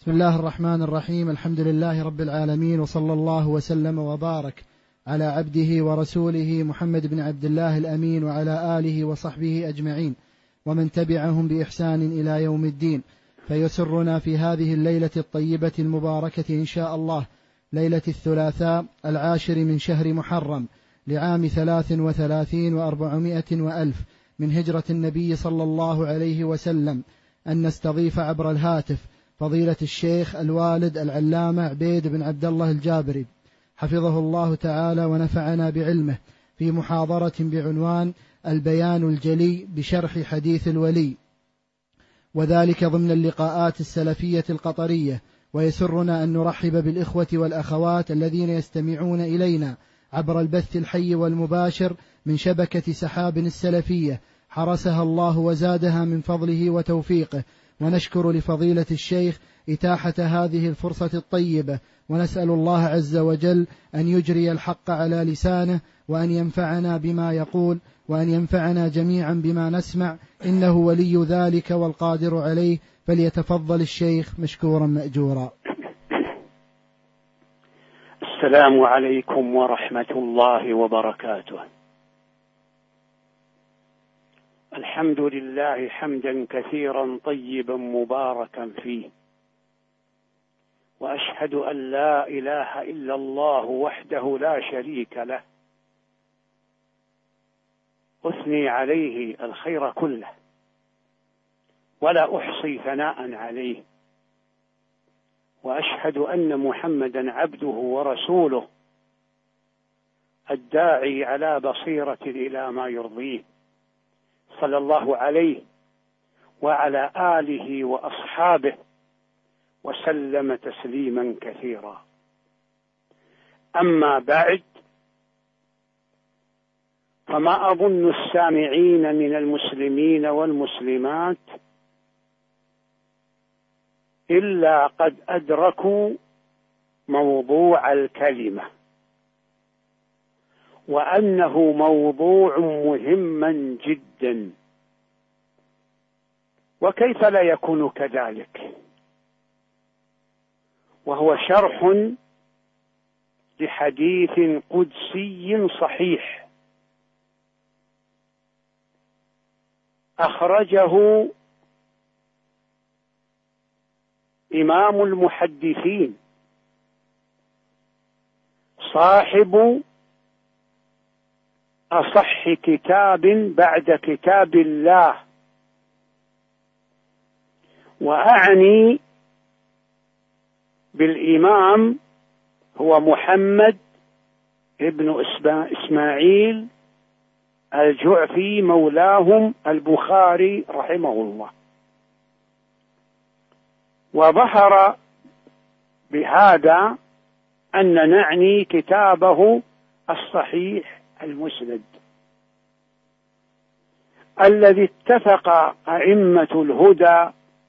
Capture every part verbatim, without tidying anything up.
بسم الله الرحمن الرحيم. الحمد لله رب العالمين، وصلى الله وسلم وبارك على عبده ورسوله محمد بن عبد الله الأمين وعلى آله وصحبه أجمعين ومن تبعهم بإحسان إلى يوم الدين. فيسرنا في هذه الليلة الطيبة المباركة إن شاء الله، ليلة الثلاثاء العاشر من شهر محرم لعام ثلاث وثلاثين وأربعمائة وألف من هجرة النبي صلى الله عليه وسلم، أن نستضيف عبر الهاتف فضيلة الشيخ الوالد العلامة عبيد بن عبد الله الجابري حفظه الله تعالى ونفعنا بعلمه، في محاضرة بعنوان البيان الجلي بشرح حديث الولي، وذلك ضمن اللقاءات السلفية القطرية. ويسرنا أن نرحب بالإخوة والأخوات الذين يستمعون إلينا عبر البث الحي والمباشر من شبكة سحاب السلفية، حرسها الله وزادها من فضله وتوفيقه. ونشكر لفضيلة الشيخ إتاحة هذه الفرصة الطيبة، ونسأل الله عز وجل أن يجري الحق على لسانه، وأن ينفعنا بما يقول، وأن ينفعنا جميعا بما نسمع، إنه ولي ذلك والقادر عليه. فليتفضل الشيخ مشكورا مأجورا. السلام عليكم ورحمة الله وبركاته. الحمد لله حمدا كثيرا طيبا مباركا فيه، وأشهد أن لا إله إلا الله وحده لا شريك له، أثني عليه الخير كله ولا أحصي ثناء عليه، وأشهد أن محمدا عبده ورسوله الداعي على بصيرة إلى ما يرضيه، صلى الله عليه وعلى آله وأصحابه وسلم تسليما كثيرا. أما بعد، فما أظن السامعين من المسلمين والمسلمات إلا قد أدركوا موضوع الكلمة، وأنه موضوع مهم جدا، وكيف لا يكون كذلك، وهو شرح لحديث قدسي صحيح أخرجه إمام المحدثين صاحب أصح كتاب بعد كتاب الله، وأعني بالإمام هو محمد ابن إسماعيل الجعفي مولاهم البخاري رحمه الله. وظهر بهذا أن نعني كتابه الصحيح المسند، الذي اتفق أئمة الهدى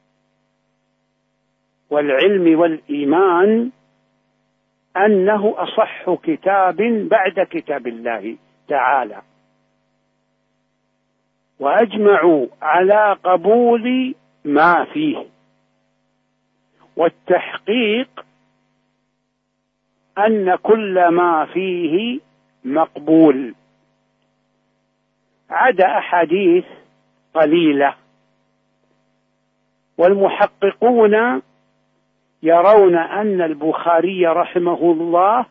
والعلم والإيمان أنه أصح كتاب بعد كتاب الله تعالى، وأجمعوا على قبول ما فيه، والتحقيق أن كل ما فيه مقبول، عدا أحاديث قليلة. والمحققون يرون أن البخاري رحمه الله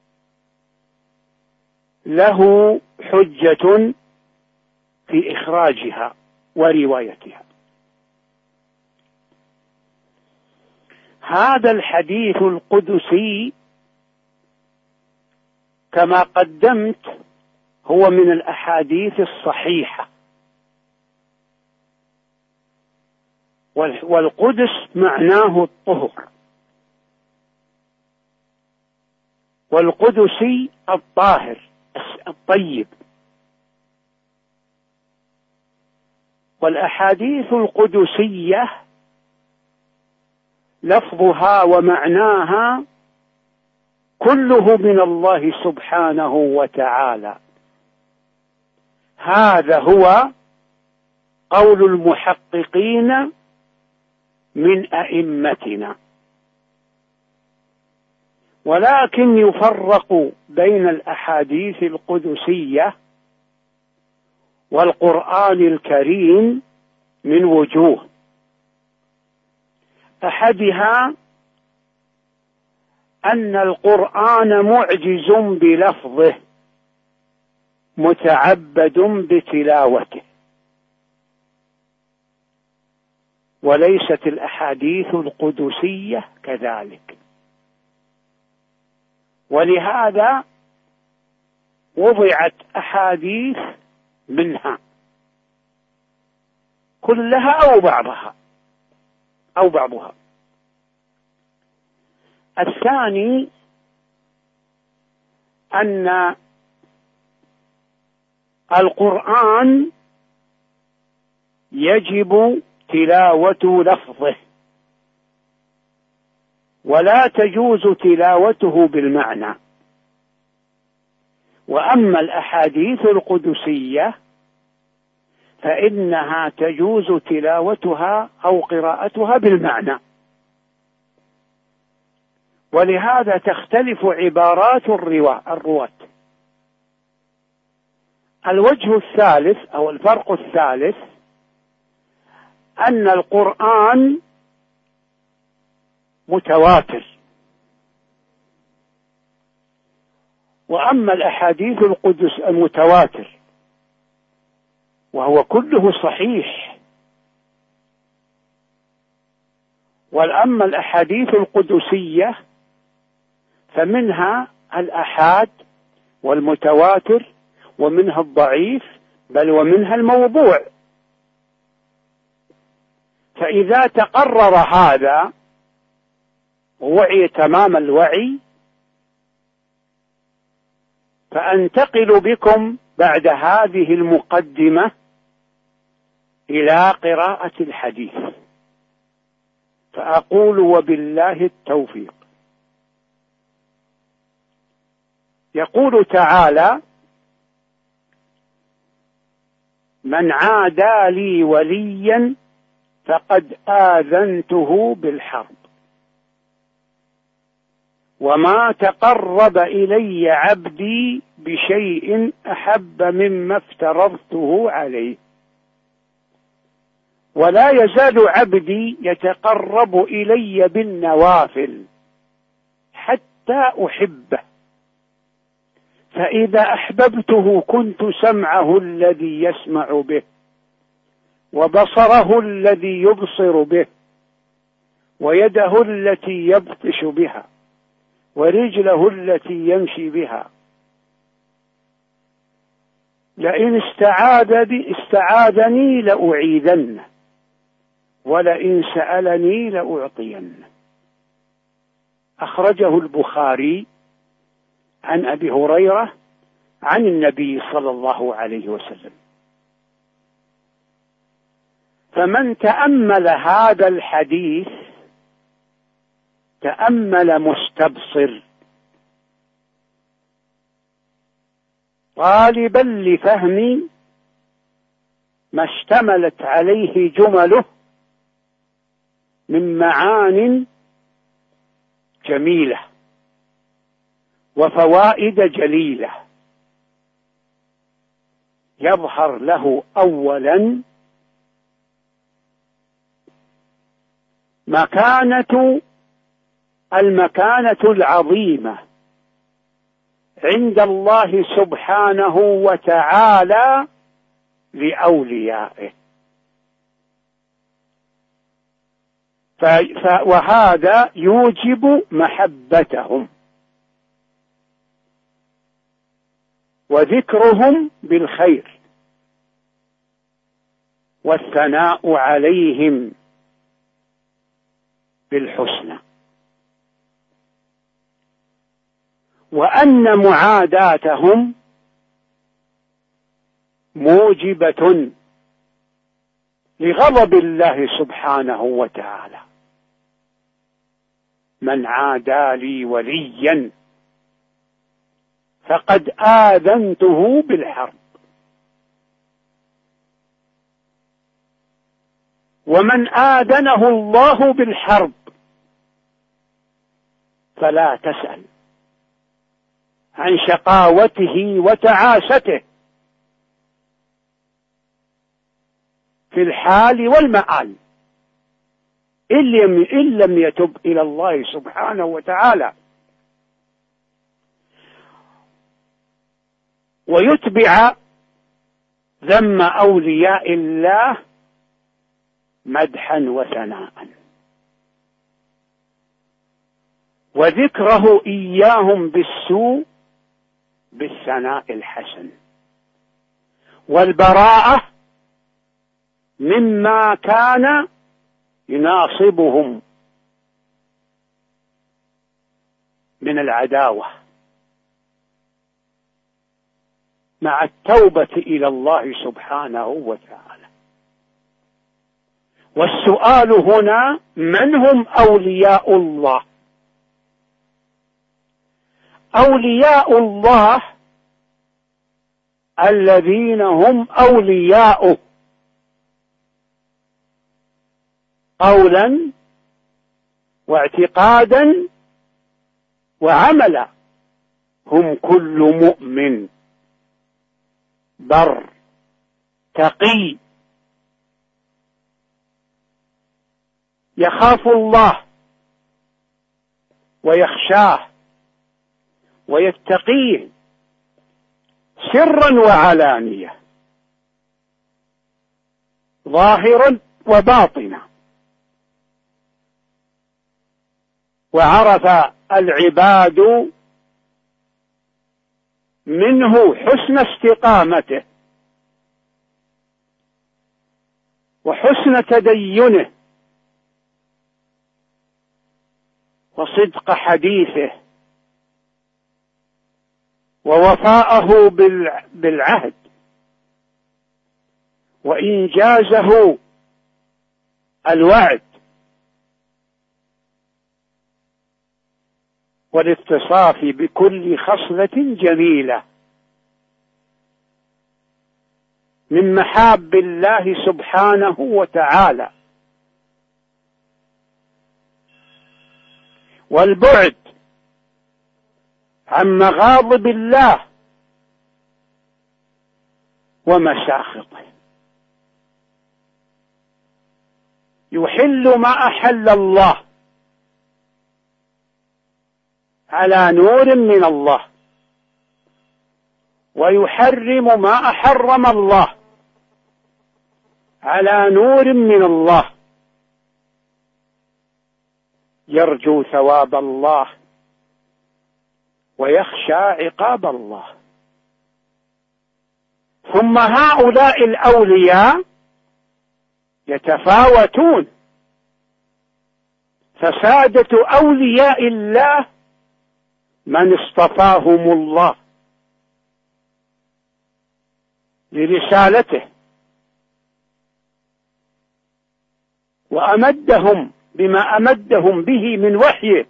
له حجة في إخراجها وروايتها. هذا الحديث القدسي كما قدمت هو من الأحاديث الصحيحة، والقدس معناه الطهر، والقدسي الطاهر الطيب. والأحاديث القدسية لفظها ومعناها كله من الله سبحانه وتعالى. هذا هو قول المحققين من أئمتنا، ولكن يفرق بين الأحاديث القدسية والقرآن الكريم من وجوه. أحدها أن القرآن معجز بلفظه متعبد بتلاوته، وليست الأحاديث القدسية كذلك، ولهذا وضعت أحاديث منها كلها أو بعضها أو بعضها. الثاني أن القرآن يجب تلاوة لفظه ولا تجوز تلاوته بالمعنى، وأما الأحاديث القدسية فإنها تجوز تلاوتها أو قراءتها بالمعنى، ولهذا تختلف عبارات الرواة. الوجه الثالث أو الفرق الثالث أن القرآن متواتر، وأما الأحاديث القدس المتواتر وهو كله صحيح، وأما الأحاديث القدسية فمنها الآحاد والمتواتر ومنها الضعيف بل ومنها الموضوع. فإذا تقرر هذا ووعي تمام الوعي فأنتقل بكم بعد هذه المقدمة إلى قراءة الحديث، فأقول وبالله التوفيق. يقول تعالى: من عادى لي وليا فقد آذنته بالحرب، وما تقرب إلي عبدي بشيء أحب مما افترضته عليه، ولا يزال عبدي يتقرب إلي بالنوافل حتى أحبه، فإذا أحببته كنت سمعه الذي يسمع به، وبصره الذي يبصر به، ويده التي يبطش بها، ورجله التي يمشي بها. لئن استعاذ بي استعاذني لأعيذنه، ولئن سألني لأعطينه. أخرجه البخاري عن أبي هريرة عن النبي صلى الله عليه وسلم. فمن تأمل هذا الحديث تأمل مستبصر طالبا لفهم ما اشتملت عليه جمله من معان جميلة وفوائد جليلة. يظهر له أولا مكانة المكانة العظيمة عند الله سبحانه وتعالى لأوليائه، وهذا يوجب محبتهم وذكرهم بالخير والثناء عليهم بالحسنى، وأن معاداتهم موجبة لغضب الله سبحانه وتعالى. من عادى لي وليا فقد آذنته بالحرب، ومن آذنه الله بالحرب فلا تسأل عن شقاوته وتعاسته في الحال والمآل إن لم يتب إلى الله سبحانه وتعالى ويتبع ذم أولياء الله مدحا وثناء وذكره إياهم بالسوء بالثناء الحسن والبراءة مما كان يناصبهم من العداوة مع التوبة إلى الله سبحانه وتعالى. والسؤال هنا من هم أولياء الله؟ أولياء الله الذين هم أولياؤه قولا واعتقادا وعملا، هم كل مؤمن بر تقي يخاف الله ويخشاه ويتقيه سرا وعلانية ظاهرا وباطنا، وعرف العباد منه حسن استقامته وحسن تدينه وصدق حديثه ووفاءه بالعهد وإنجازه الوعد والاتصاف بكل خصلة جميلة من محاب الله سبحانه وتعالى، والبعد عن مغاضب الله ومساخطه، يحل ما أحل الله على نور من الله، ويحرم ما أحرم الله على نور من الله، يرجو ثواب الله ويخشى عقاب الله. ثم هؤلاء الأولياء يتفاوتون، فسادة أولياء الله من اصطفاهم الله لرسالته وأمدهم بما أمدهم به من وحيه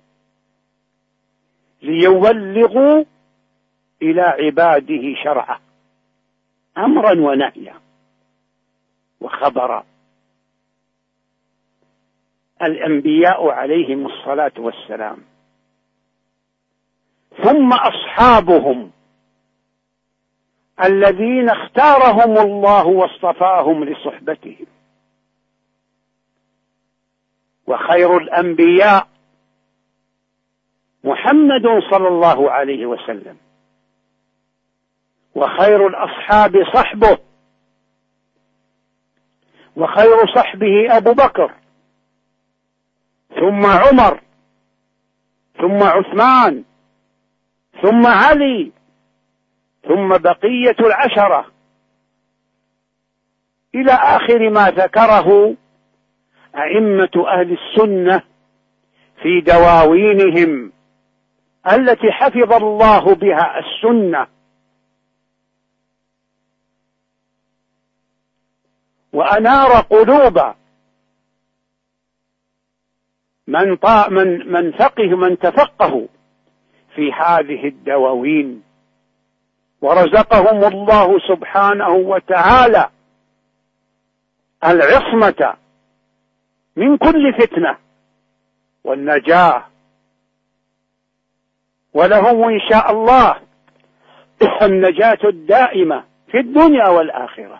ليبلغوا إلى عباده شرعه أمرا ونهيا وخبرا. الأنبياء عليهم الصلاة والسلام ثم أصحابهم الذين اختارهم الله واصطفاهم لصحبته. وخير الأنبياء محمد صلى الله عليه وسلم، وخير الأصحاب صحبه، وخير صحبه أبو بكر ثم عمر ثم عثمان ثم علي ثم بقية العشرة إلى آخر ما ذكره أئمة أهل السنة في دواوينهم التي حفظ الله بها السنة وأنار قلوب من طا من من فقه من تفقه في هذه الدواوين، ورزقهم الله سبحانه وتعالى العصمة من كل فتنة والنجاة ولهم إن شاء الله النجاة الدائمة في الدنيا والآخرة.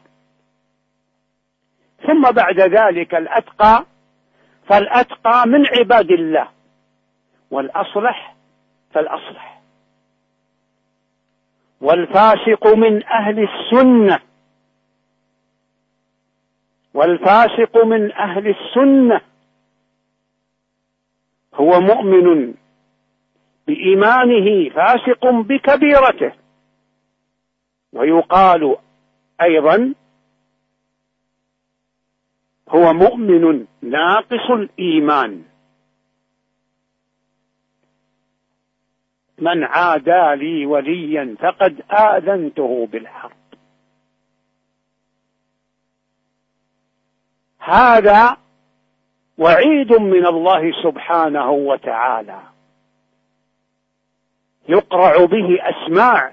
ثم بعد ذلك الأتقى، فالأتقى من عباد الله، والأصلح فالأصلح، والفاسق من أهل السنة، والفاسق من أهل السنة هو مؤمن بإيمانه فاسق بكبيرته، ويقال أيضا هو مؤمن ناقص الإيمان. من عادى لي وليا فقد آذنته بالحرب. هذا وعيد من الله سبحانه وتعالى يقرع به أسماع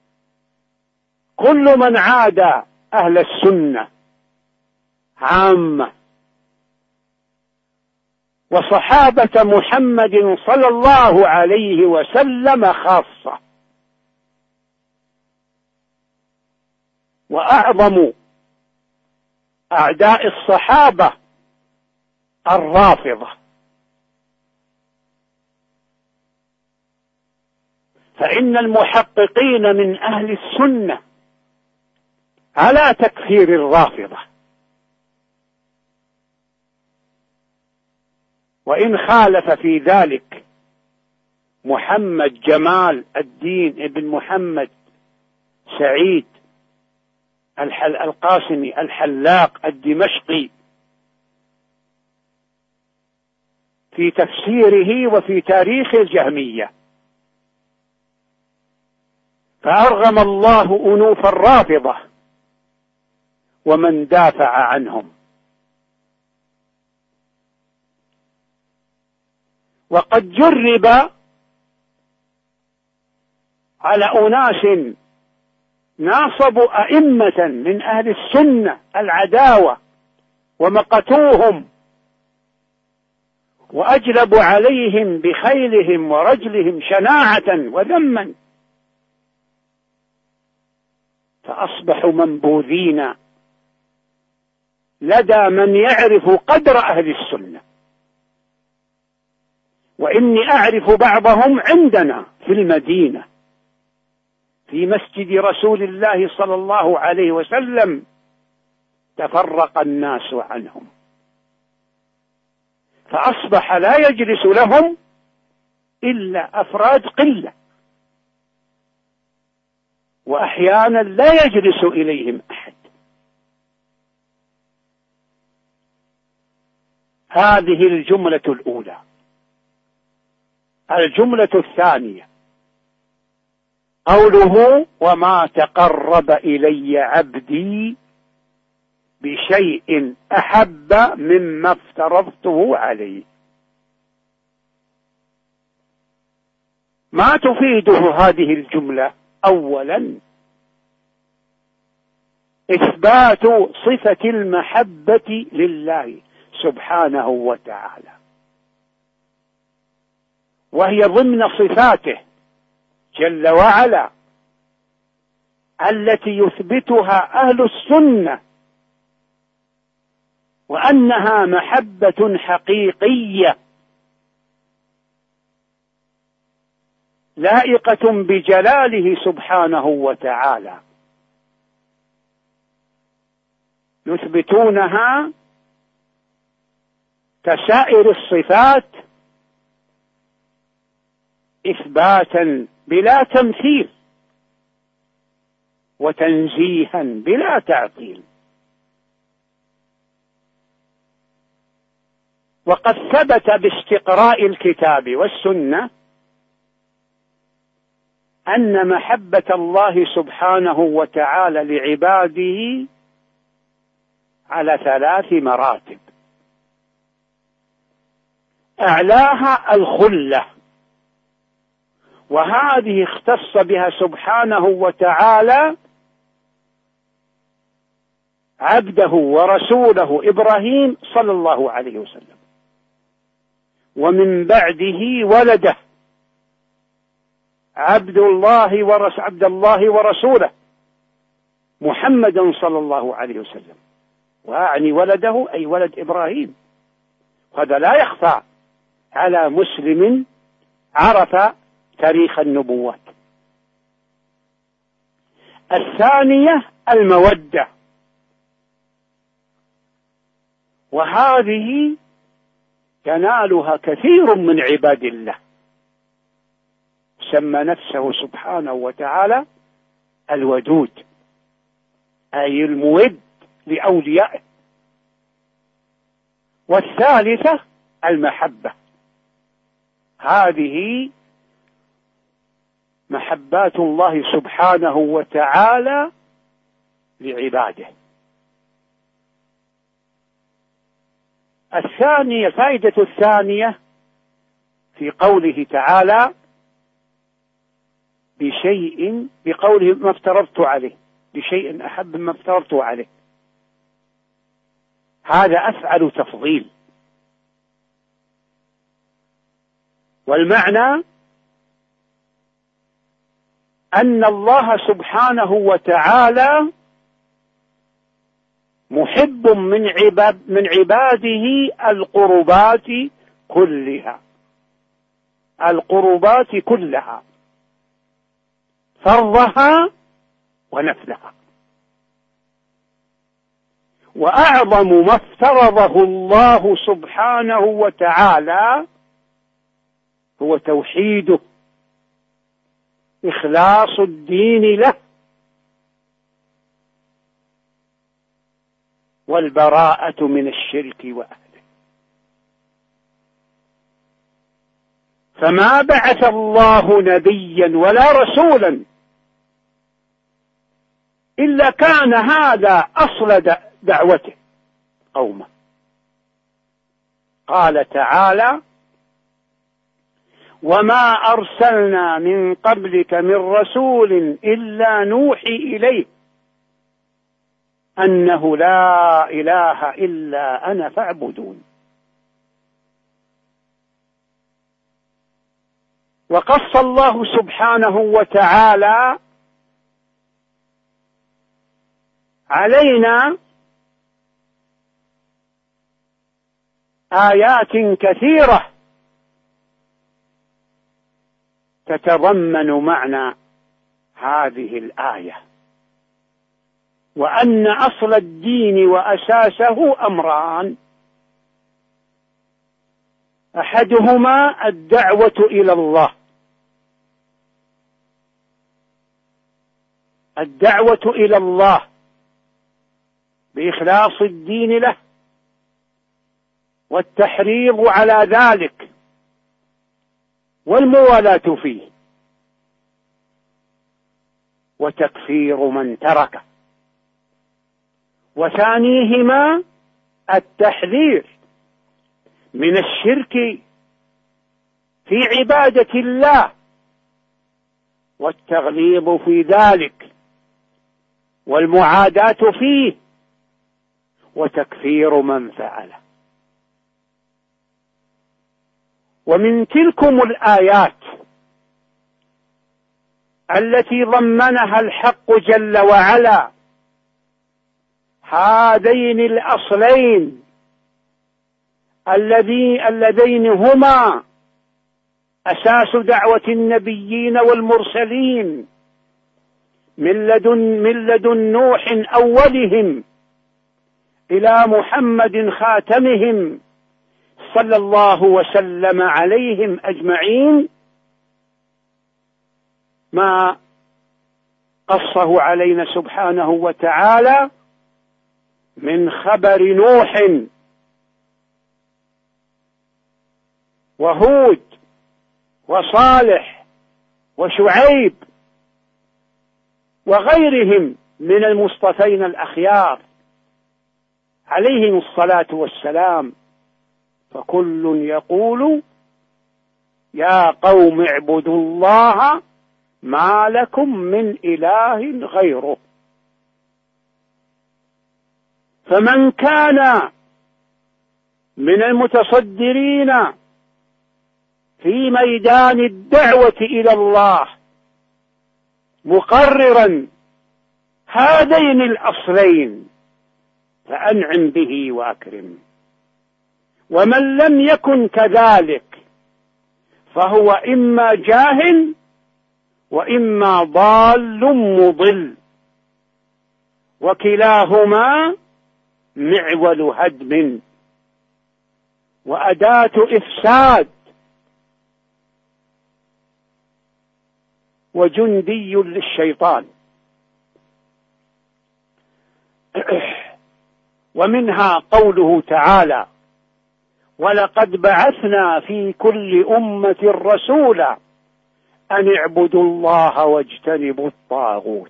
كل من عادى أهل السنة عامة، وصحابة محمد صلى الله عليه وسلم خاصة. وأعظم أعداء الصحابة الرافضة، فإن المحققين من أهل السنة على تكفير الرافضة، وإن خالف في ذلك محمد جمال الدين ابن محمد سعيد القاسمي الحلاق الدمشقي في تفسيره وفي تاريخ الجهمية، فأرغم الله أنوف الرافضة ومن دافع عنهم. وقد جرب على أناس ناصبوا أئمة من أهل السنة العداوة ومقتوهم وأجلبوا عليهم بخيلهم ورجلهم شناعة وذما، فأصبحوا منبوذين لدى من يعرف قدر أهل السنة. وإني أعرف بعضهم عندنا في المدينة في مسجد رسول الله صلى الله عليه وسلم تفرق الناس عنهم، فأصبح لا يجلس لهم إلا أفراد قلة، وأحيانا لا يجلس إليهم أحد. هذه الجملة الأولى. الجملة الثانية قوله: وما تقرب إلي عبدي بشيء أحب مما افترضته عليه. ما تفيده هذه الجملة؟ أولا إثبات صفة المحبة لله سبحانه وتعالى، وهي ضمن صفاته جل وعلا التي يثبتها أهل السنة، وأنها محبة حقيقية لائقة بجلاله سبحانه وتعالى، يثبتونها كسائر الصفات إثباتا بلا تمثيل وتنزيها بلا تعطيل. وقد ثبت باستقراء الكتاب والسنة أن محبة الله سبحانه وتعالى لعباده على ثلاث مراتب. أعلاها الخلة، وهذه اختص بها سبحانه وتعالى عبده ورسوله إبراهيم صلى الله عليه وسلم، ومن بعده ولده عبد الله ورس عبد الله ورسوله محمدا صلى الله عليه وسلم، وأعني ولده أي ولد إبراهيم. هذا لا يخفى على مسلم عرف تاريخ النبوات. الثانية المودة، وهذه ينالها كثير من عباد الله. سمى نفسه سبحانه وتعالى الودود، أي المود لأوليائه. والثالثة المحبة، هذه محبات الله سبحانه وتعالى لعباده. الثانية الفائدة الثانية في قوله تعالى بشيء، بقوله ما افترضت عليه، بشيء أحب ما افترضت عليه، هذا أفعل تفضيل. والمعنى أن الله سبحانه وتعالى محب من عباد من عباده القربات كلها، القربات كلها، فرضها ونفلها. وأعظم ما افترضه الله سبحانه وتعالى هو توحيده، إخلاص الدين له، والبراءة من الشرك وأهله. فما بعث الله نبيا ولا رسولا إلا كان هذا أصل دعوته قومه. قال تعالى وما أرسلنا من قبلك من رسول إلا نوحي إليه أنه لا إله إلا أنا فاعبدون. وقص الله سبحانه وتعالى علينا آيات كثيرة تتضمن معنى هذه الآية، وأن أصل الدين وأساسه أمران: أحدهما الدعوة إلى الله، الدعوة إلى الله بإخلاص الدين له والتحريض على ذلك والموالاة فيه، وتكفير من تركه. وثانيهما التحذير من الشرك في عبادة الله والتغليظ في ذلك والمعاداة فيه وتكفير من فعله. ومن تلكم الآيات التي ضمنها الحق جل وعلا هذين الأصلين الذي اللذين هما أساس دعوة النبيين والمرسلين من لدن, من لدن نوح أولهم إلى محمد خاتمهم صلى الله وسلم عليهم أجمعين، ما قصه علينا سبحانه وتعالى من خبر نوح وهود وصالح وشعيب وغيرهم من المصطفين الأخيار عليهم الصلاة والسلام. فكل يقول يا قوم اعبدوا الله ما لكم من إله غيره. فمن كان من المتصدرين في ميدان الدعوة إلى الله مقررا هذين الأصلين فأنعم به وأكرم. ومن لم يكن كذلك فهو إما جاهل وإما ضال مضل، وكلاهما معول هدم وأداة إفساد وجندي للشيطان. ومنها قوله تعالى: ولقد بعثنا في كل أمة رسولا أن اعبدوا الله واجتنبوا الطاغوت.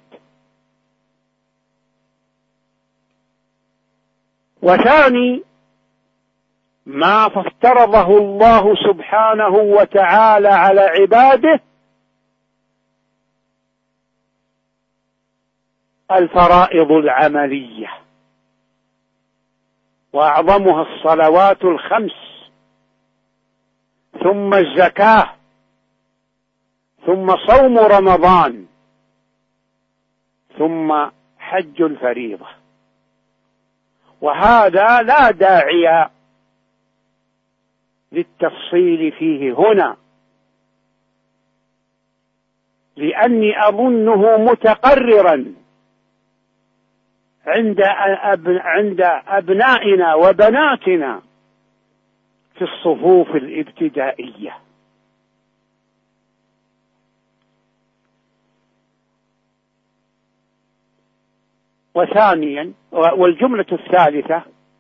وثاني ما افترضه الله سبحانه وتعالى على عباده الفرائض العملية، وأعظمها الصلوات الخمس، ثم الزكاة، ثم صوم رمضان، ثم حج الفريضة. وهذا لا داعي للتفصيل فيه هنا، لأني أظنه متقررا عند عند أبنائنا وبناتنا في الصفوف الابتدائية. وثانيا، والجملة الثالثة: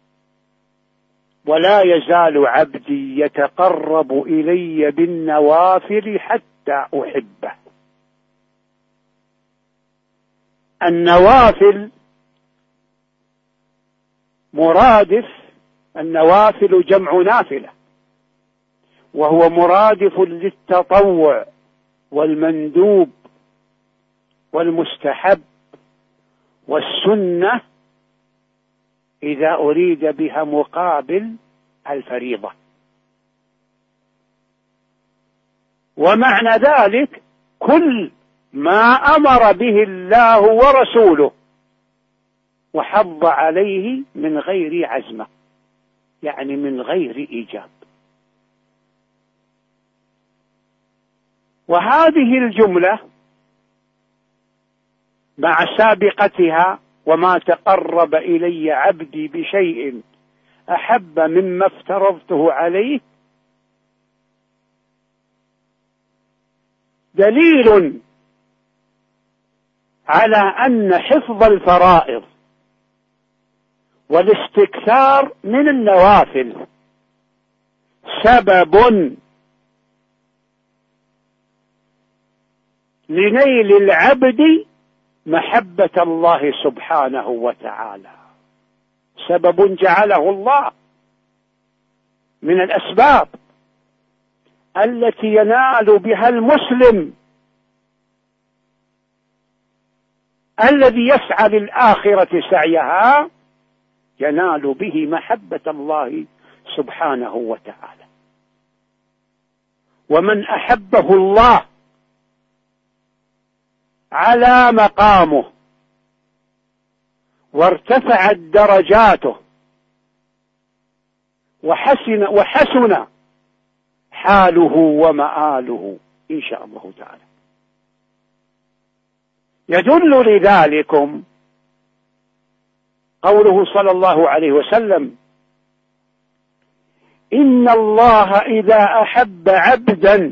ولا يزال عبدي يتقرب إلي بالنوافل حتى أحبه. النوافل مرادف، النوافل جمع نافلة، وهو مرادف للتطوع والمندوب والمستحب والسنة إذا أريد بها مقابل الفريضة. ومعنى ذلك كل ما أمر به الله ورسوله وحض عليه من غير عزمة، يعني من غير إيجاب. وهذه الجملة مع سابقتها: وما تقرب إلي عبدي بشيء أحب مما افترضته عليه، دليل على أن حفظ الفرائض والاستكثار من النوافل سبب لنيل العبد محبة الله سبحانه وتعالى، سبب جعله الله من الأسباب التي ينال بها المسلم الذي يسعى للآخرة سعيها، ينال به محبة الله سبحانه وتعالى. ومن أحبه الله على مقامه وارتفعت درجاته وحسن وحسن حاله ومآله إن شاء الله تعالى. يدل لذلكم قوله صلى الله عليه وسلم: إن الله إذا أحب عبدا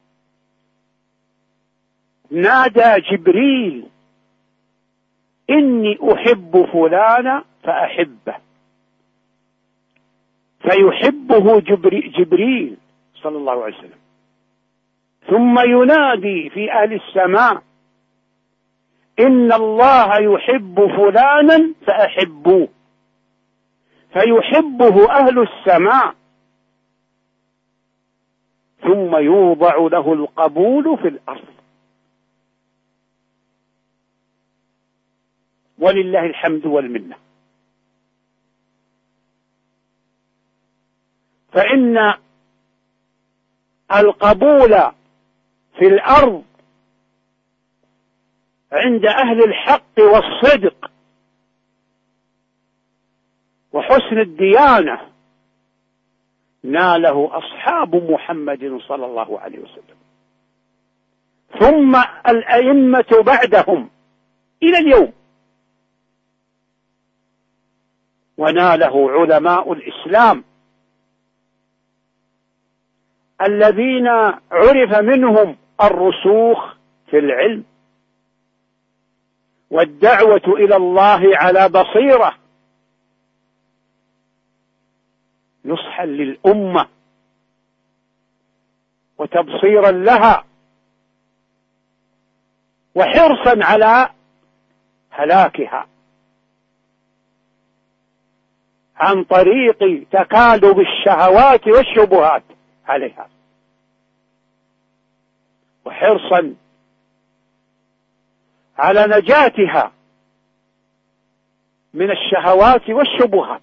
نادى جبريل إني أحب فلانا فأحبه، فيحبه جبريل صلى الله عليه وسلم، ثم ينادي في أهل السماء إن الله يحب فلانا فأحبوه، فيحبه أهل السماء، ثم يوضع له القبول في الأرض. ولله الحمد والمنة. فإن القبول في الأرض عند أهل الحق والصدق وحسن الديانة ناله أصحاب محمد صلى الله عليه وسلم، ثم الأئمة بعدهم إلى اليوم، وناله علماء الإسلام الذين عرف منهم الرسوخ في العلم والدعوة إلى الله على بصيرة نصحا للأمة وتبصيرا لها وحرصا على هلاكها عن طريق تكالب الشهوات والشبهات عليها، وحرصا على نجاتها من الشهوات والشبهات،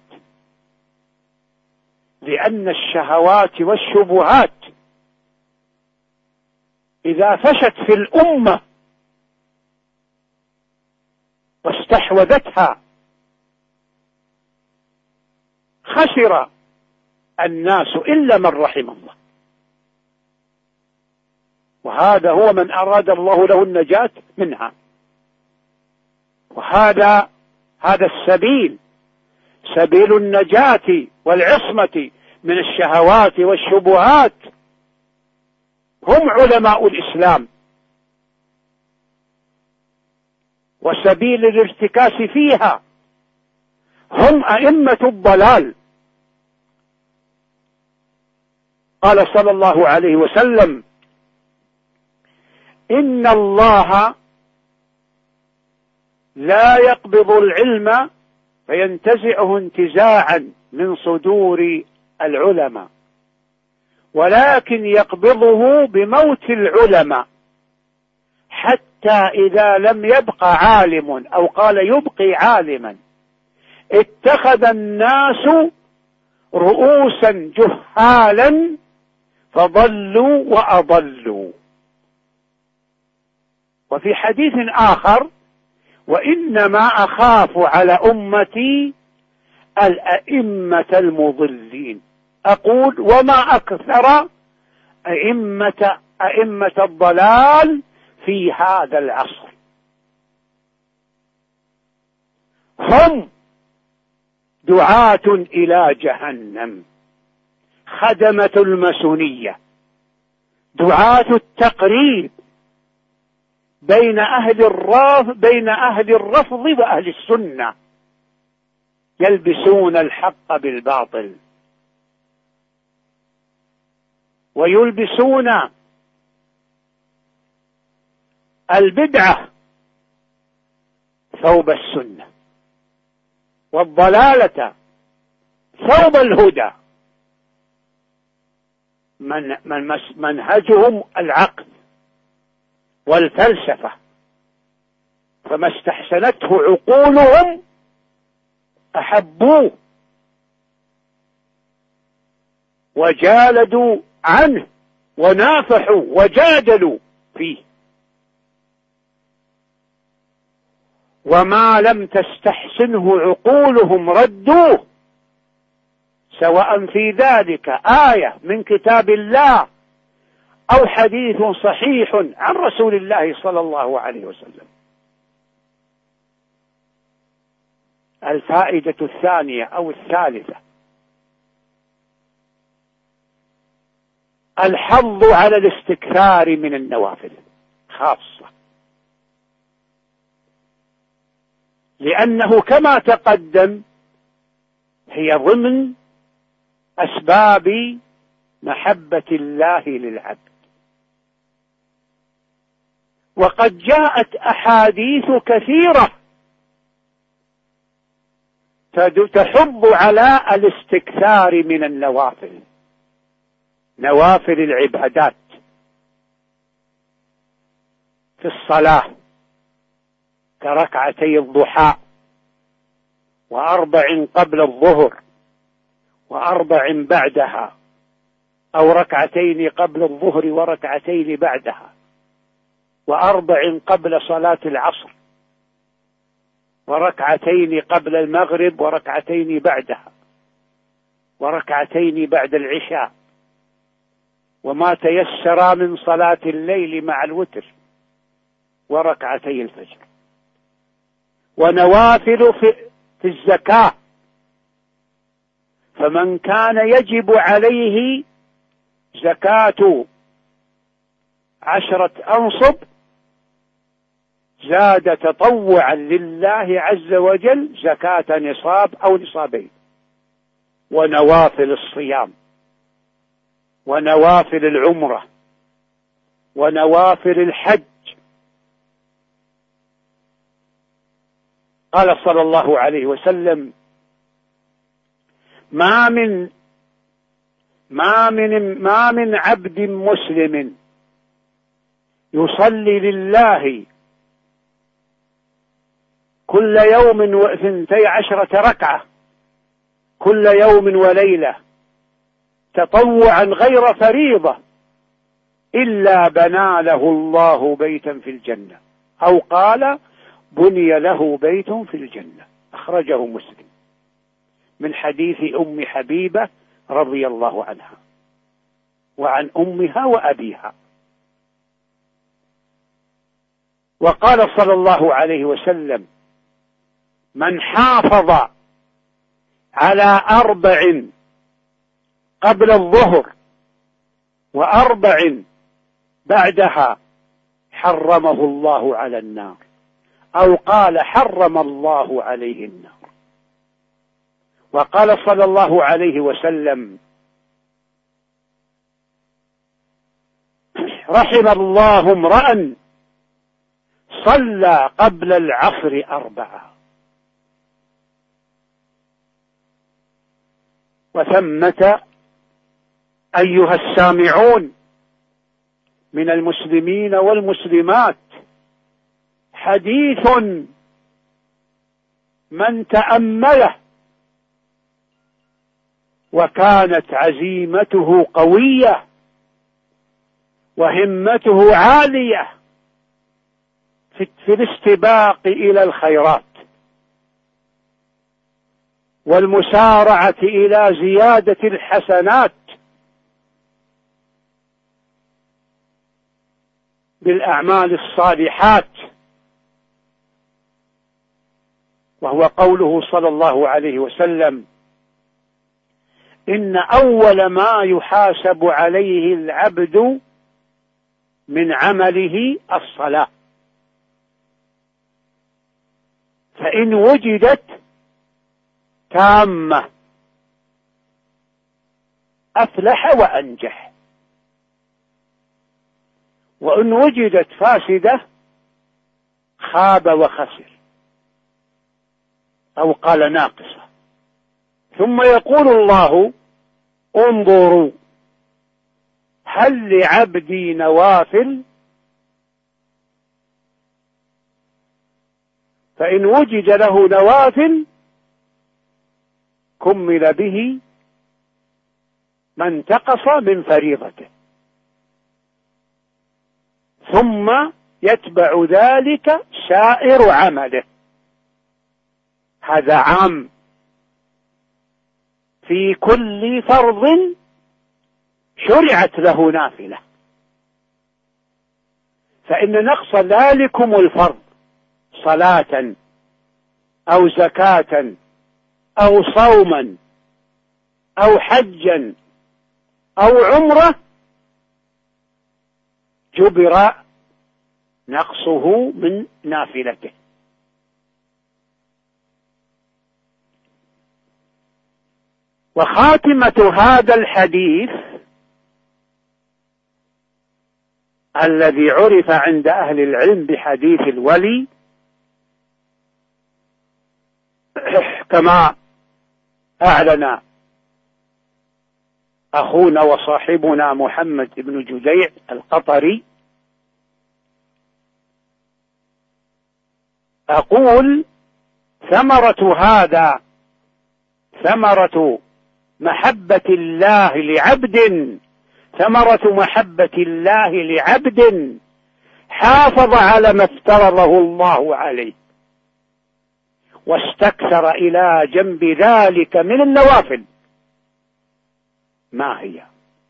لأن الشهوات والشبهات إذا فشت في الأمة واستحوذتها خسر الناس إلا من رحم الله، وهذا هو من أراد الله له النجاة منها. وهذا هذا السبيل، سبيل النجاة والعصمة من الشهوات والشبهات، هم علماء الإسلام، وسبيل الارتكاس فيها هم أئمة الضلال. قال صلى الله عليه وسلم: إن الله لا يقبض العلم فينتزعه انتزاعا من صدور العلماء، ولكن يقبضه بموت العلماء، حتى إذا لم يبق عالم، أو قال يبقي عالما، اتخذ الناس رؤوسا جهالا فضلوا وأضلوا. وفي حديث آخر: وإنما أخاف على أمتي الأئمة المضلين. أقول: وما أكثر أئمة أئمة الضلال في هذا العصر، هم دعاة إلى جهنم، خدمة الماسونية، دعاة التقريب بين أهل الرافض بين أهل الرفض وأهل السنة، يلبسون الحق بالباطل ويلبسون البدعة ثوب السنة، والضلالة ثوب الهدى. من من منهجهم العقل والفلسفة، فما استحسنته عقولهم أحبوه وجالدوا عنه ونافحوا وجادلوا فيه، وما لم تستحسنه عقولهم ردوه، سواء في ذلك آية من كتاب الله أو حديث صحيح عن رسول الله صلى الله عليه وسلم. الفائدة الثانية أو الثالثة: الحظ على الاستكثار من النوافل خاصة، لأنه كما تقدم هي ضمن أسباب محبة الله للعبد. وقد جاءت أحاديث كثيرة تحض على الاستكثار من النوافل، نوافل العبادات في الصلاة كركعتي الضحى، وأربع قبل الظهر، وأربع بعدها، أو ركعتين قبل الظهر وركعتين بعدها، وأربع قبل صلاة العصر، وركعتين قبل المغرب، وركعتين بعدها، وركعتين بعد العشاء، وما تيسر من صلاة الليل مع الوتر، وركعتي الفجر، ونوافل في, في الزكاة. فمن كان يجب عليه زكاة عشرة أنصب زاد تطوعا لله عز وجل زكاة نصاب أو نصابين، ونوافل الصيام، ونوافل العمرة، ونوافل الحج. قال صلى الله عليه وسلم: ما من ما من ما من عبد مسلم يصلي لله كل يوم واثنتي عشرة ركعة كل يوم وليلة تطوعا غير فريضة إلا بنى له الله بيتا في الجنة، أو قال بني له بيت في الجنة. أخرجه مسلم من حديث أم حبيبة رضي الله عنها وعن أمها وأبيها. وقال صلى الله عليه وسلم: من حافظ على أربع قبل الظهر وأربع بعدها حرمه الله على النار، أو قال حرم الله عليه النار. وقال صلى الله عليه وسلم: رحم الله امرأ صلى قبل العصر أربعة. وثمة أيها السامعون من المسلمين والمسلمات حديث من تأمله وكانت عزيمته قوية وهمته عالية في الاستباق إلى الخيرات والمسارعة إلى زيادة الحسنات بالأعمال الصالحات، وهو قوله صلى الله عليه وسلم: إن أول ما يحاسب عليه العبد من عمله الصلاة، فإن وجدت تامة أفلح وأنجح، وإن وجدت فاسدة خاب وخسر، أو قال ناقصة. ثم يقول الله: انظروا هل لعبدي نوافل؟ فإن وجد له نوافل كمل به ما انتقص من فريضته، ثم يتبع ذلك سائر عمله. هذا عام في كل فرض شرعت له نافلة. فإن نقص ذلكم الفرض صلاة أو زكاة أو صوما أو حجا أو عمرة جبر نقصه من نافلته. وخاتمة هذا الحديث الذي عرف عند أهل العلم بحديث الولي كما أعلن أخونا وصاحبنا محمد بن جديع القطري، أقول ثمرة هذا ثمرة محبة الله لعبد ثمرة محبة الله لعبد حافظ على ما افترضه الله عليه واستكثر إلى جنب ذلك من النوافل. ما هي؟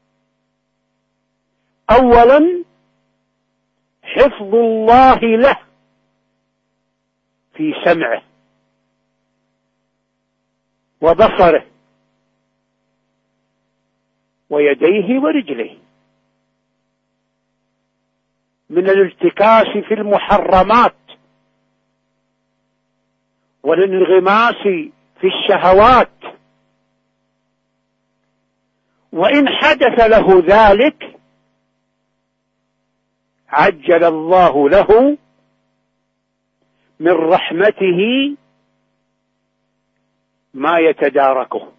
أولا حفظ الله له في سمعه وبصره ويديه ورجليه من الارتكاس في المحرمات والانغماس في الشهوات. وإن حدث له ذلك عجل الله له من رحمته ما يتداركه.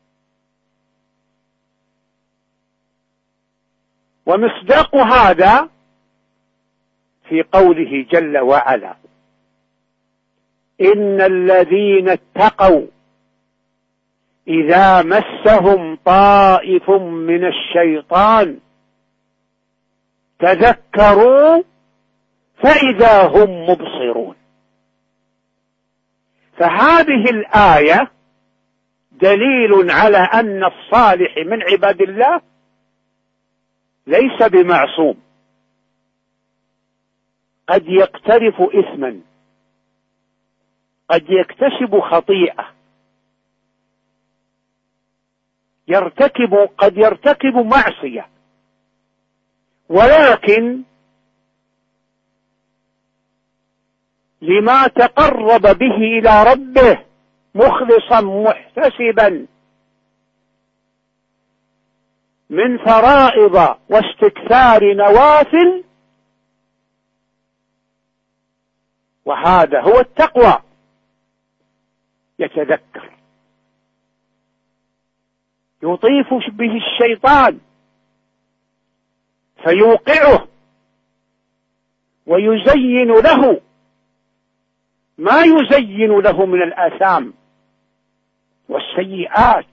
ومصداق هذا في قوله جل وعلا: إن الذين اتقوا إذا مسهم طائف من الشيطان تذكروا فإذا هم مبصرون. فهذه الآية دليل على أن الصالح من عباد الله ليس بمعصوم، قد يقترف إثما، قد يكتسب خطيئة، يرتكب قد يرتكب معصية، ولكن لما تقرب به إلى ربه مخلصا محتسبا من فرائض واستكثار نوافل، وهذا هو التقوى. يتذكر، يطيف به الشيطان فيوقعه ويزين له ما يزين له من الآثام والسيئات،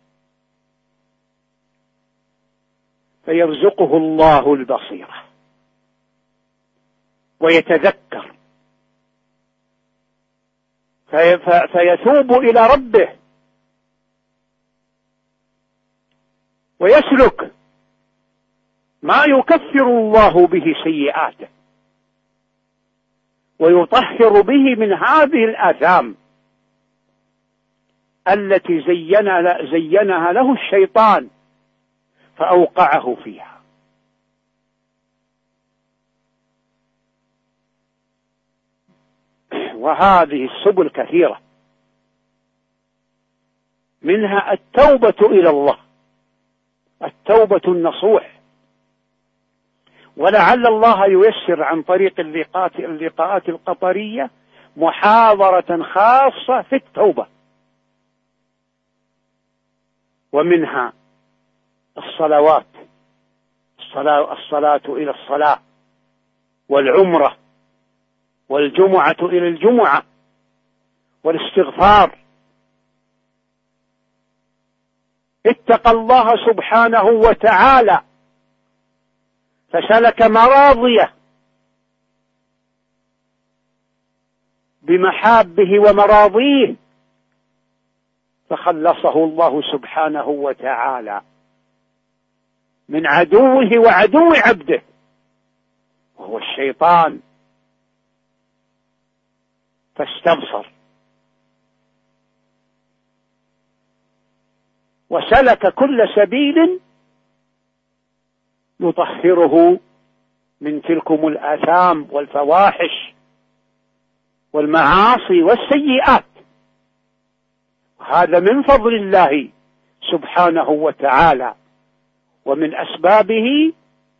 فيرزقه الله البصيرة ويتذكر في فيتوب إلى ربه ويسلك ما يكفر الله به سيئاته ويطهر به من هذه الآثام التي زينها, زينها له الشيطان فأوقعه فيها. وهذه السبل كثيرة، منها التوبة إلى الله، التوبة النصوح، ولعل الله ييسر عن طريق اللقاءات, اللقاءات القطرية محاضرة خاصة في التوبة. ومنها الصلوات، الصلاة, الصلاة إلى الصلاة، والعمرة، والجمعة إلى الجمعة، والاستغفار. اتقى الله سبحانه وتعالى فسلك مراضيه بمحابه ومراضيه، فخلصه الله سبحانه وتعالى من عدوه وعدو عبده وهو الشيطان، فاستبصر وسلك كل سبيل يطهره من تلكم الآثام والفواحش والمعاصي والسيئات. هذا من فضل الله سبحانه وتعالى، ومن أسبابه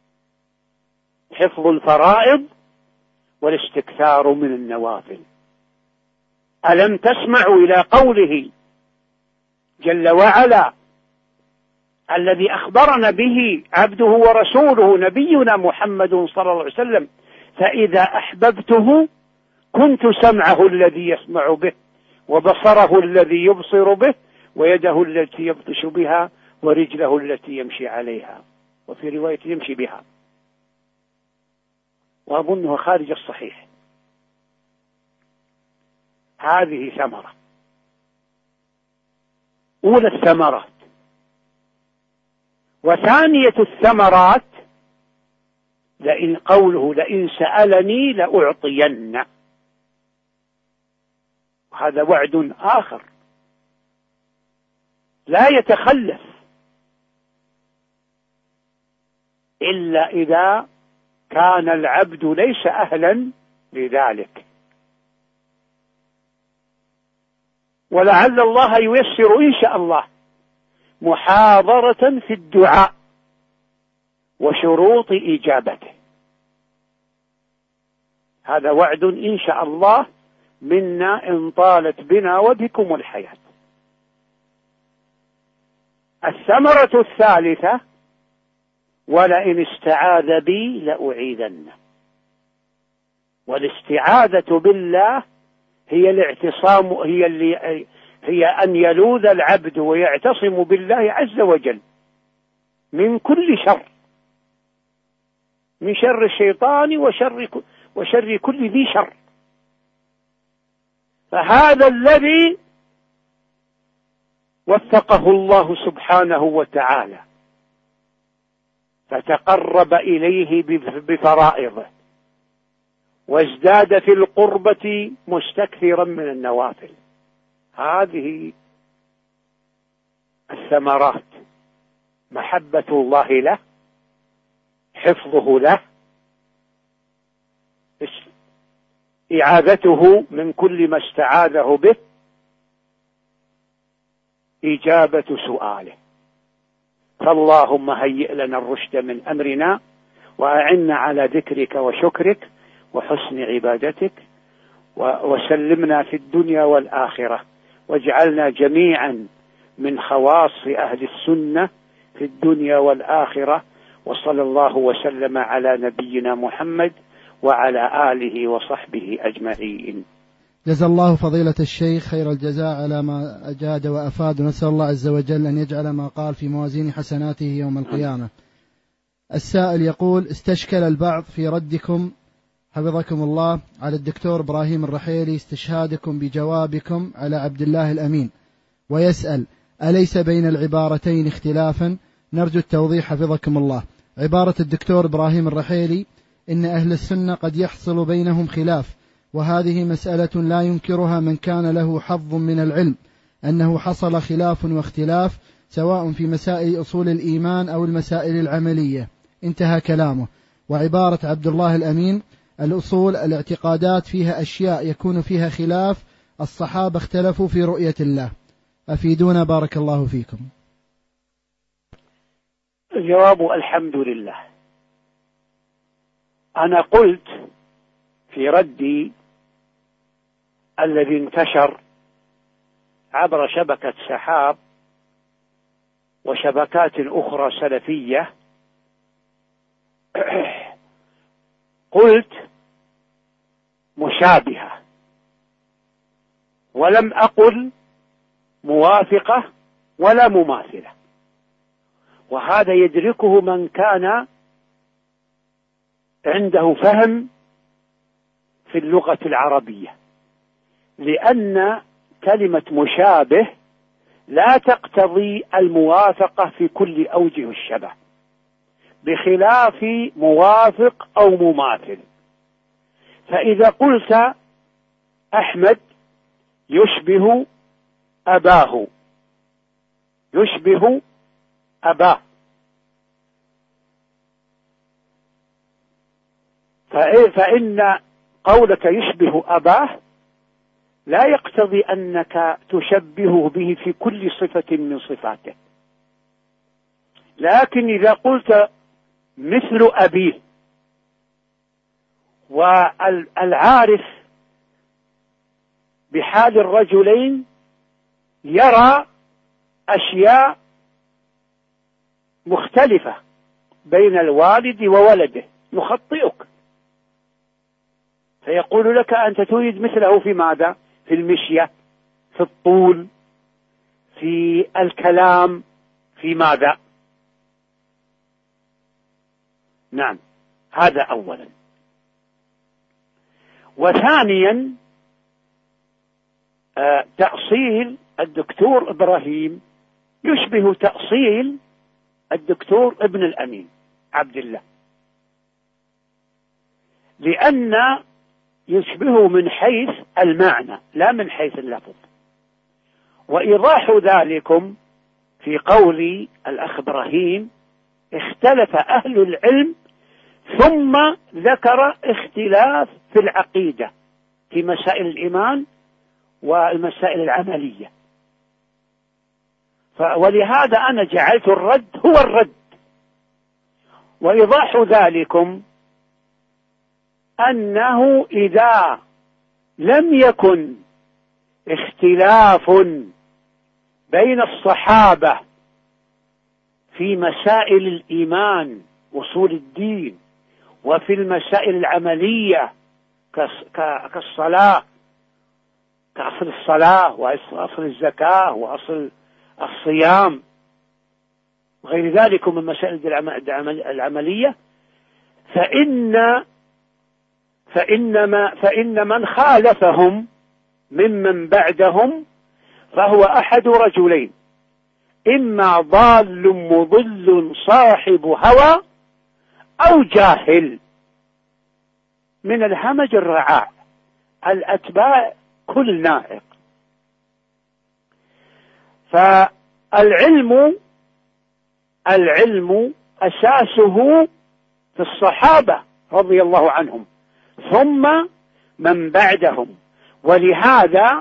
حفظ الفرائض والاستكثار من النوافل. ألم تسمعوا إلى قوله جل وعلا الذي أخبرنا به عبده ورسوله نبينا محمد صلى الله عليه وسلم: فإذا أحببته كنت سمعه الذي يسمع به، وبصره الذي يبصر به، ويده التي يبطش بها، ورجله التي يمشي عليها، وفي رواية يمشي بها. وأظنها خارج الصحيح. هذه ثمرة، أولى الثمرات. وثانية الثمرات لئن قوله لئن سألني لأعطين، هذا وعد آخر لا يتخلف إلا إذا كان العبد ليس أهلا لذلك. ولعل الله ييسر إن شاء الله محاضرة في الدعاء وشروط إجابته. هذا وعد إن شاء الله منا إن طالت بنا وبكم الحياة. الثمرة الثالثة ولئن استعاذ بي لأعيذنه. والاستعاذة بالله هي الاعتصام، هي اللي هي أن يلوذ العبد ويعتصم بالله عز وجل من كل شر، من شر الشيطان وشر وشر كل ذي شر. فهذا الذي وفقه الله سبحانه وتعالى فتقرب إليه بفرائضه وازداد في القربة مستكثرا من النوافل. هذه الثمرات: محبة الله له، حفظه له، إعاذته من كل ما استعاذه به، إجابة سؤاله. فاللهم هيئ لنا الرشد من أمرنا وأعنا على ذكرك وشكرك وحسن عبادتك، وسلمنا في الدنيا والآخرة، واجعلنا جميعا من خواص أهل السنة في الدنيا والآخرة. وصلى الله وسلم على نبينا محمد وعلى آله وصحبه أجمعين. جزا الله فضيلة الشيخ خير الجزاء على ما أجاد وأفاد، ونسأل الله عز وجل أن يجعل ما قال في موازين حسناته يوم القيامة. السائل يقول: استشكل البعض في ردكم حفظكم الله على الدكتور إبراهيم الرحيلي استشهادكم بجوابكم على عبد الله الأمين، ويسأل: أليس بين العبارتين اختلافا؟ نرجو التوضيح حفظكم الله. عبارة الدكتور إبراهيم الرحيلي إن أهل السنة قد يحصل بينهم خلاف، وهذه مسألة لا ينكرها من كان له حظ من العلم، أنه حصل خلاف واختلاف سواء في مسائل أصول الإيمان أو المسائل العملية. انتهى كلامه. وعبارة عبد الله الأمين: الأصول الاعتقادات فيها أشياء يكون فيها خلاف، الصحابة اختلفوا في رؤية الله. أفيدونا بارك الله فيكم. الجواب: الحمد لله. أنا قلت في ردي الذي انتشر عبر شبكة سحاب وشبكات أخرى سلفية، قلت مشابهة، ولم أقل موافقة ولا مماثلة. وهذا يدركه من كان عنده فهم في اللغة العربية، لأن كلمة مشابه لا تقتضي الموافقة في كل أوجه الشبه، بخلاف موافق أو مماثل. فإذا قلت أحمد يشبه أباه، يشبه أباه، فإن قولك يشبه أباه لا يقتضي أنك تشبهه به في كل صفة من صفاته. لكن إذا قلت مثل أبيه، والعارف بحال الرجلين يرى أشياء مختلفة بين الوالد وولده، يخطئك فيقول لك أنت تريد مثله في ماذا؟ في المشية، في الطول، في الكلام، في ماذا؟ نعم، هذا أولا. وثانيا تأصيل الدكتور إبراهيم يشبه تأصيل الدكتور ابن الأمين عبد الله، لأن يشبه من حيث المعنى لا من حيث اللفظ. وإيضاح ذلكم في قول الأخ إبراهيم: اختلف أهل العلم، ثم ذكر اختلاف في العقيدة في مسائل الإيمان والمسائل العملية، ولهذا أنا جعلت الرد هو الرد. وإيضاح ذلكم أنه إذا لم يكن اختلاف بين الصحابة في مسائل الإيمان أصول الدين وفي المسائل العملية كالصلاة كأصل الصلاة وأصل الزكاة وأصل الصيام وغير ذلك من مسائل العملية، فإن فإنما فإن من خالفهم ممن بعدهم فهو أحد رجلين: إما ضال مضل صاحب هوى أو جاهل من الهمج الرعاع الأتباع كل نائق. فالعلم العلم أساسه في الصحابة رضي الله عنهم ثم من بعدهم، ولهذا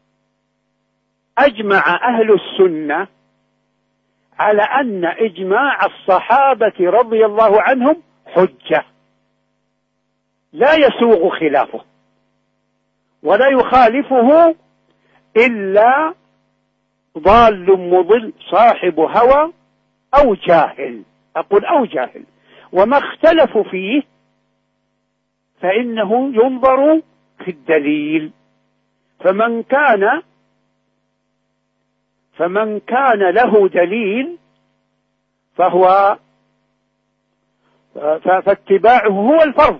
أجمع أهل السنة على أن إجماع الصحابة رضي الله عنهم حجة لا يسوغ خلافه ولا يخالفه إلا ضال مضل صاحب هوى أو جاهل، أقول أو جاهل. وما اختلفوا فيه فإنه ينظر في الدليل، فمن كان فمن كان له دليل فهو فاتباعه هو الفرض.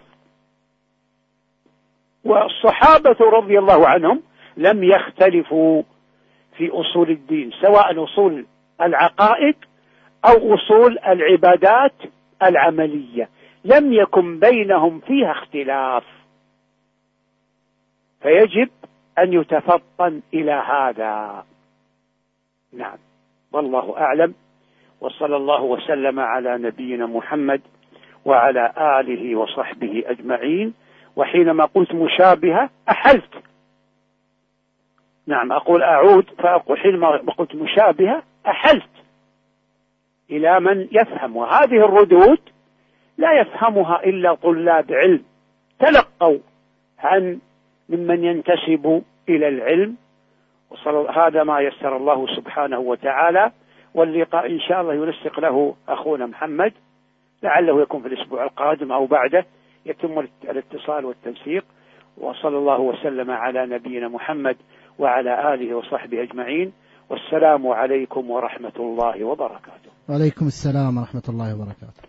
والصحابة رضي الله عنهم لم يختلفوا في أصول الدين، سواء أصول العقائد أو أصول العبادات العملية، لم يكن بينهم فيها اختلاف، فيجب أن يتفطن إلى هذا. نعم، والله أعلم، وصلى الله وسلم على نبينا محمد وعلى آله وصحبه أجمعين. وحينما قلت مشابهة أحلت، نعم أقول أعود، فأقول حينما قلت مشابهة أحلت إلى من يفهم، وهذه الردود لا يفهمها إلا طلاب علم تلقوا عن ممن ينتسب إلى العلم. هذا ما يسر الله سبحانه وتعالى، واللقاء إن شاء الله ينسق له أخونا محمد، لعله يكون في الأسبوع القادم أو بعده يتم الاتصال والتنسيق. وصلى الله وسلم على نبينا محمد وعلى آله وصحبه أجمعين، والسلام عليكم ورحمة الله وبركاته. وعليكم السلام ورحمة الله وبركاته.